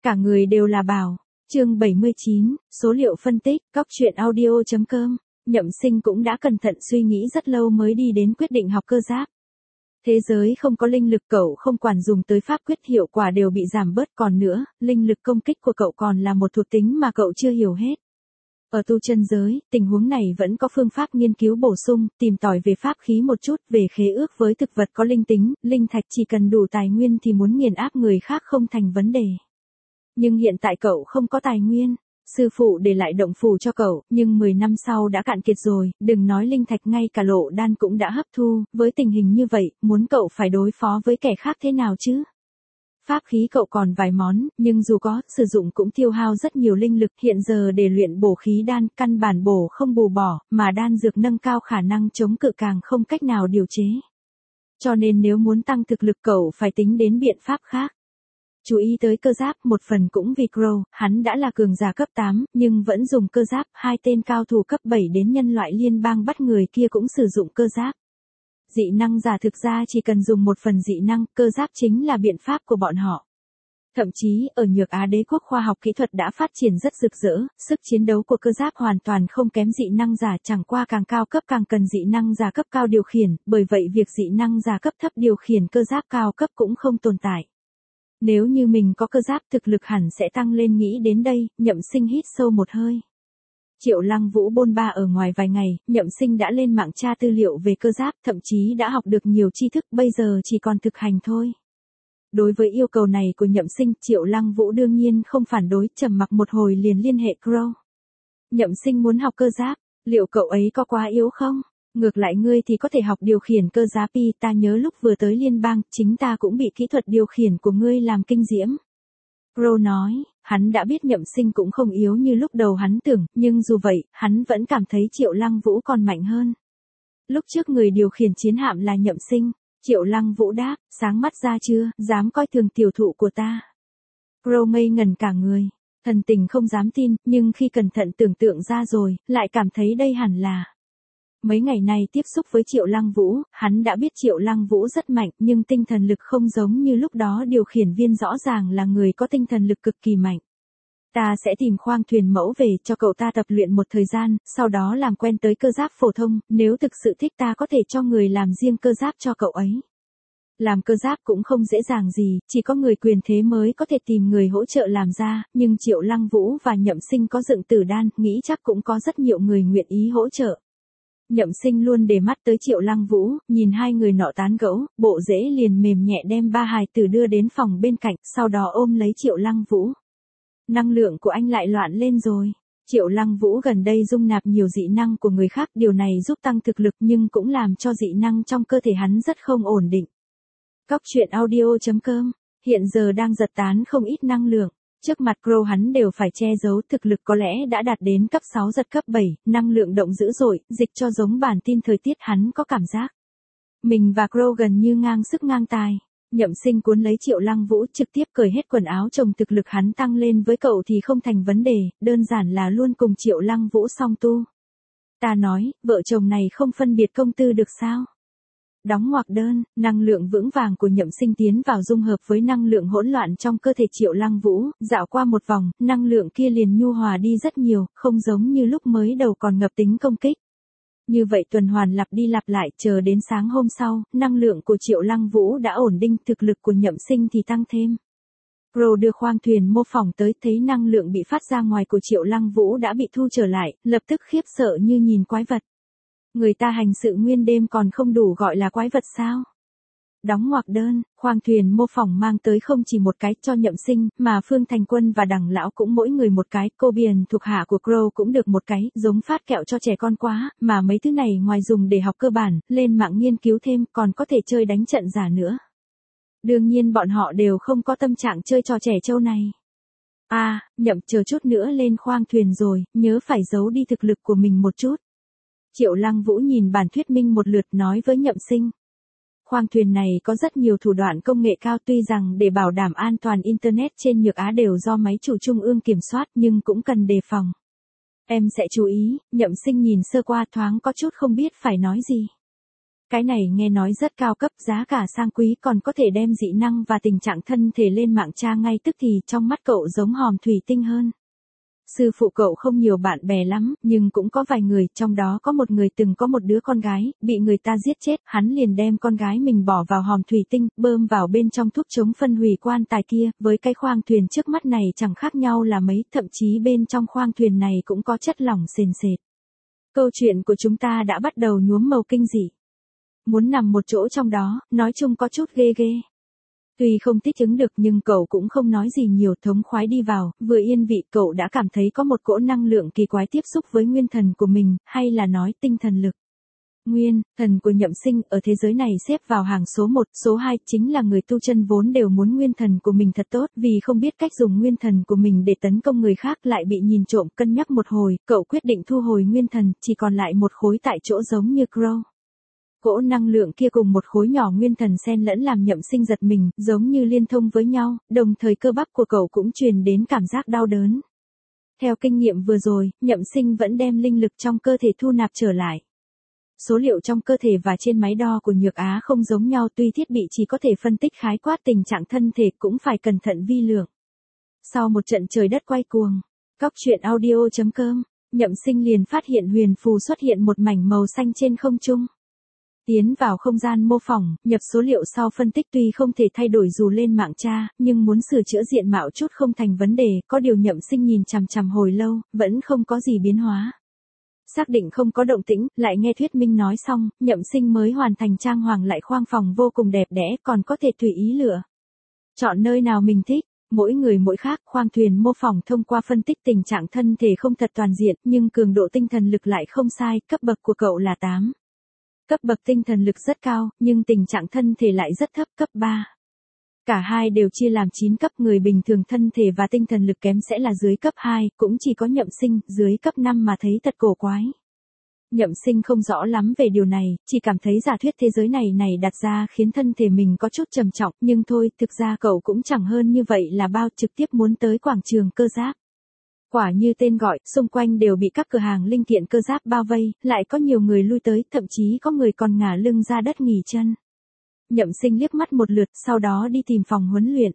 Cả người đều là bảo. Chương 79, số liệu phân tích, cóc.audio.com. Nhậm Sinh cũng đã cẩn thận suy nghĩ rất lâu mới đi đến quyết định học cơ giáp. Thế giới không có linh lực, cậu không quản dùng tới pháp quyết hiệu quả đều bị giảm bớt, còn nữa, linh lực công kích của cậu còn là một thuộc tính mà cậu chưa hiểu hết. Ở tu chân giới, tình huống này vẫn có phương pháp nghiên cứu bổ sung, tìm tòi về pháp khí một chút, về khế ước với thực vật có linh tính, linh thạch, chỉ cần đủ tài nguyên thì muốn nghiền áp người khác không thành vấn đề. Nhưng hiện tại cậu không có tài nguyên. Sư phụ để lại động phủ cho cậu, nhưng 10 năm sau đã cạn kiệt rồi, đừng nói linh thạch, ngay cả lộ đan cũng đã hấp thu, với tình hình như vậy, muốn cậu phải đối phó với kẻ khác thế nào chứ? Pháp khí cậu còn vài món, nhưng dù có, sử dụng cũng tiêu hao rất nhiều linh lực, hiện giờ để luyện bổ khí đan, căn bản bổ không bù bỏ, mà đan dược nâng cao khả năng chống cự càng không cách nào điều chế. Cho nên nếu muốn tăng thực lực cậu phải tính đến biện pháp khác. Chú ý tới cơ giáp, một phần cũng vì Crow, hắn đã là cường giả cấp 8, nhưng vẫn dùng cơ giáp, hai tên cao thủ cấp 7 đến nhân loại liên bang bắt người kia cũng sử dụng cơ giáp. Dị năng giả thực ra chỉ cần dùng một phần dị năng, cơ giáp chính là biện pháp của bọn họ. Thậm chí, ở Nhược Á đế quốc khoa học kỹ thuật đã phát triển rất rực rỡ, sức chiến đấu của cơ giáp hoàn toàn không kém dị năng giả, chẳng qua càng cao cấp càng cần dị năng giả cấp cao điều khiển, bởi vậy việc dị năng giả cấp thấp điều khiển cơ giáp cao cấp cũng không tồn tại. Nếu như mình có cơ giáp thực lực hẳn sẽ tăng lên, nghĩ đến đây, Nhậm Sinh hít sâu một hơi. Triệu Lăng Vũ bôn ba ở ngoài vài ngày, Nhậm Sinh đã lên mạng tra tư liệu về cơ giáp, thậm chí đã học được nhiều tri thức, bây giờ chỉ còn thực hành thôi. Đối với yêu cầu này của Nhậm Sinh, Triệu Lăng Vũ đương nhiên không phản đối, trầm mặc một hồi liền liên hệ Crow. Nhậm Sinh muốn học cơ giáp, liệu cậu ấy có quá yếu không? Ngược lại ngươi thì có thể học điều khiển cơ giáp đi, ta nhớ lúc vừa tới liên bang, chính ta cũng bị kỹ thuật điều khiển của ngươi làm kinh diễm. Crow nói, hắn đã biết Nhậm Sinh cũng không yếu như lúc đầu hắn tưởng, nhưng dù vậy, hắn vẫn cảm thấy Triệu Lăng Vũ còn mạnh hơn. Lúc trước người điều khiển chiến hạm là Nhậm Sinh, Triệu Lăng Vũ đáp, sáng mắt ra chưa, dám coi thường tiểu thụ của ta. Crow ngây ngẩn cả người, thần tình không dám tin, nhưng khi cẩn thận tưởng tượng ra rồi, lại cảm thấy đây hẳn là. Mấy ngày này tiếp xúc với Triệu Lăng Vũ, hắn đã biết Triệu Lăng Vũ rất mạnh, nhưng tinh thần lực không giống như lúc đó, điều khiển viên rõ ràng là người có tinh thần lực cực kỳ mạnh. Ta sẽ tìm khoang thuyền mẫu về cho cậu ta tập luyện một thời gian, sau đó làm quen tới cơ giáp phổ thông, nếu thực sự thích ta có thể cho người làm riêng cơ giáp cho cậu ấy. Làm cơ giáp cũng không dễ dàng gì, chỉ có người quyền thế mới có thể tìm người hỗ trợ làm ra, nhưng Triệu Lăng Vũ và Nhậm Sinh có dựng tử đan, nghĩ chắc cũng có rất nhiều người nguyện ý hỗ trợ. Nhậm Sinh luôn để mắt tới Triệu Lăng Vũ, nhìn hai người nọ tán gẫu, bộ rễ liền mềm nhẹ đem ba hài tử đưa đến phòng bên cạnh, sau đó ôm lấy Triệu Lăng Vũ. Năng lượng của anh lại loạn lên rồi. Triệu Lăng Vũ gần đây dung nạp nhiều dị năng của người khác, điều này giúp tăng thực lực nhưng cũng làm cho dị năng trong cơ thể hắn rất không ổn định. Cóc.audio.com, hiện giờ đang giật tán không ít năng lượng. Trước mặt Crow hắn đều phải che giấu, thực lực có lẽ đã đạt đến cấp 6 giật cấp 7, năng lượng động dữ dội, dịch cho giống bản tin thời tiết hắn có cảm giác. Mình và Crow gần như ngang sức ngang tài. Nhậm Sinh cuốn lấy Triệu Lăng Vũ trực tiếp cởi hết quần áo chồng, thực lực hắn tăng lên với cậu thì không thành vấn đề, đơn giản là luôn cùng Triệu Lăng Vũ song tu. Ta nói, vợ chồng này không phân biệt công tư được sao? Đóng ngoặc đơn, năng lượng vững vàng của Nhậm Sinh tiến vào dung hợp với năng lượng hỗn loạn trong cơ thể Triệu Lăng Vũ, dạo qua một vòng, năng lượng kia liền nhu hòa đi rất nhiều, không giống như lúc mới đầu còn ngập tính công kích. Như vậy tuần hoàn lặp đi lặp lại, chờ đến sáng hôm sau, năng lượng của Triệu Lăng Vũ đã ổn định, thực lực của Nhậm Sinh thì tăng thêm. Crow đưa khoang thuyền mô phỏng tới, thấy năng lượng bị phát ra ngoài của Triệu Lăng Vũ đã bị thu trở lại, lập tức khiếp sợ như nhìn quái vật. Người ta hành sự nguyên đêm còn không đủ gọi là quái vật sao? Đóng ngoặc đơn, khoang thuyền mô phỏng mang tới không chỉ một cái cho Nhậm Sinh, mà Phương Thành Quân và Đằng Lão cũng mỗi người một cái, cô Biển thuộc hạ của Crow cũng được một cái, giống phát kẹo cho trẻ con quá, mà mấy thứ này ngoài dùng để học cơ bản, lên mạng nghiên cứu thêm, còn có thể chơi đánh trận giả nữa. Đương nhiên bọn họ đều không có tâm trạng chơi trò trẻ trâu này. Nhậm, chờ chút nữa lên khoang thuyền rồi, nhớ phải giấu đi thực lực của mình một chút. Triệu Lăng Vũ nhìn bản thuyết minh một lượt nói với Nhậm Sinh. Khoang thuyền này có rất nhiều thủ đoạn công nghệ cao, tuy rằng để bảo đảm an toàn Internet trên Nhược Á đều do máy chủ trung ương kiểm soát nhưng cũng cần đề phòng. Em sẽ chú ý, Nhậm Sinh nhìn sơ qua thoáng có chút không biết phải nói gì. Cái này nghe nói rất cao cấp, giá cả sang quý, còn có thể đem dị năng và tình trạng thân thể lên mạng tra ngay tức thì, trong mắt cậu giống hòm thủy tinh hơn. Sư phụ cậu không nhiều bạn bè lắm, nhưng cũng có vài người, trong đó có một người từng có một đứa con gái, bị người ta giết chết, hắn liền đem con gái mình bỏ vào hòm thủy tinh, bơm vào bên trong thuốc chống phân hủy quan tài kia, với cái khoang thuyền trước mắt này chẳng khác nhau là mấy, thậm chí bên trong khoang thuyền này cũng có chất lỏng sền sệt. Câu chuyện của chúng ta đã bắt đầu nhuốm màu kinh dị. Muốn nằm một chỗ trong đó, nói chung có chút ghê ghê. Tuy không thích ứng được nhưng cậu cũng không nói gì nhiều, thống khoái đi vào, vừa yên vị cậu đã cảm thấy có một cỗ năng lượng kỳ quái tiếp xúc với nguyên thần của mình, hay là nói tinh thần lực. Nguyên thần của Nhậm Sinh ở thế giới này xếp vào hàng số 1, số 2 chính là người tu chân vốn đều muốn nguyên thần của mình thật tốt, vì không biết cách dùng nguyên thần của mình để tấn công người khác lại bị nhìn trộm, cân nhắc một hồi, cậu quyết định thu hồi nguyên thần, chỉ còn lại một khối tại chỗ giống như Crow. Cỗ năng lượng kia cùng một khối nhỏ nguyên thần xen lẫn làm Nhậm Sinh giật mình, giống như liên thông với nhau, đồng thời cơ bắp của cậu cũng truyền đến cảm giác đau đớn. Theo kinh nghiệm vừa rồi, Nhậm Sinh vẫn đem linh lực trong cơ thể thu nạp trở lại. Số liệu trong cơ thể và trên máy đo của Nhược Á không giống nhau, tuy thiết bị chỉ có thể phân tích khái quát tình trạng thân thể cũng phải cẩn thận vi lượng. Sau một trận trời đất quay cuồng, coctruyện.audio.com, Nhậm Sinh liền phát hiện huyền phù xuất hiện một mảnh màu xanh trên không trung. Tiến vào không gian mô phỏng, nhập số liệu sau phân tích tuy không thể thay đổi dù lên mạng tra, nhưng muốn sửa chữa diện mạo chút không thành vấn đề, có điều Nhậm Sinh nhìn chằm chằm hồi lâu, vẫn không có gì biến hóa. Xác định không có động tĩnh, lại nghe thuyết minh nói xong, Nhậm Sinh mới hoàn thành trang hoàng lại khoang phòng vô cùng đẹp đẽ, còn có thể tùy ý lựa. Chọn nơi nào mình thích, mỗi người mỗi khác, khoang thuyền mô phỏng thông qua phân tích tình trạng thân thể không thật toàn diện, nhưng cường độ tinh thần lực lại không sai, cấp bậc của cậu là 8. Cấp bậc tinh thần lực rất cao, nhưng tình trạng thân thể lại rất thấp, cấp 3. Cả hai đều chia làm 9 cấp, người bình thường thân thể và tinh thần lực kém sẽ là dưới cấp 2, cũng chỉ có Nhậm Sinh, dưới cấp 5 mà thấy thật cổ quái. Nhậm Sinh không rõ lắm về điều này, chỉ cảm thấy giả thuyết thế giới này đặt ra khiến thân thể mình có chút trầm trọng, nhưng thôi, thực ra cậu cũng chẳng hơn như vậy là bao, trực tiếp muốn tới quảng trường cơ giáp. Quả như tên gọi, xung quanh đều bị các cửa hàng linh kiện cơ giáp bao vây, lại có nhiều người lui tới, thậm chí có người còn ngả lưng ra đất nghỉ chân. Nhậm Sinh liếc mắt một lượt, sau đó đi tìm phòng huấn luyện.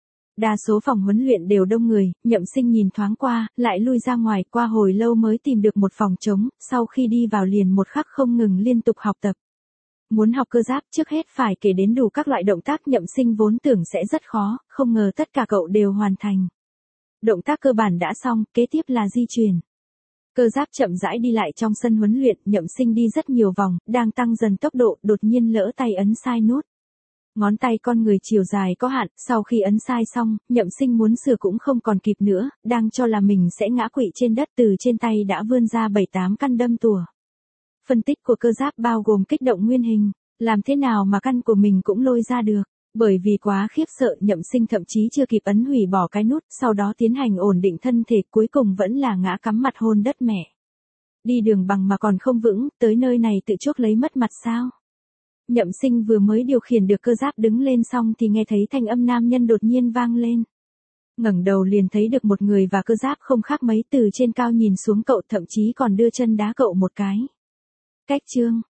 Đa số phòng huấn luyện đều đông người, Nhậm Sinh nhìn thoáng qua, lại lui ra ngoài, qua hồi lâu mới tìm được một phòng trống, sau khi đi vào liền một khắc không ngừng liên tục học tập. Muốn học cơ giáp trước hết phải kể đến đủ các loại động tác, Nhậm Sinh vốn tưởng sẽ rất khó, không ngờ tất cả cậu đều hoàn thành. Động tác cơ bản đã xong, kế tiếp là di chuyển. Cơ giáp chậm rãi đi lại trong sân huấn luyện, Nhậm Sinh đi rất nhiều vòng, đang tăng dần tốc độ, đột nhiên lỡ tay ấn sai nút. Ngón tay con người chiều dài có hạn, sau khi ấn sai xong, Nhậm Sinh muốn sửa cũng không còn kịp nữa, đang cho là mình sẽ ngã quỵ trên đất, từ trên tay đã vươn ra 7-8 căn đâm tủa. Phân tích của cơ giáp bao gồm kích động nguyên hình, làm thế nào mà căn của mình cũng lôi ra được. Bởi vì quá khiếp sợ, Nhậm Sinh thậm chí chưa kịp ấn hủy bỏ cái nút, sau đó tiến hành ổn định thân thể, cuối cùng vẫn là ngã cắm mặt hôn đất mẹ. Đi đường bằng mà còn không vững, tới nơi này tự chuốc lấy mất mặt sao? Nhậm Sinh vừa mới điều khiển được cơ giáp đứng lên xong thì nghe thấy thanh âm nam nhân đột nhiên vang lên. Ngẩng đầu liền thấy được một người và cơ giáp không khác mấy, từ trên cao nhìn xuống cậu, thậm chí còn đưa chân đá cậu một cái. Cách chương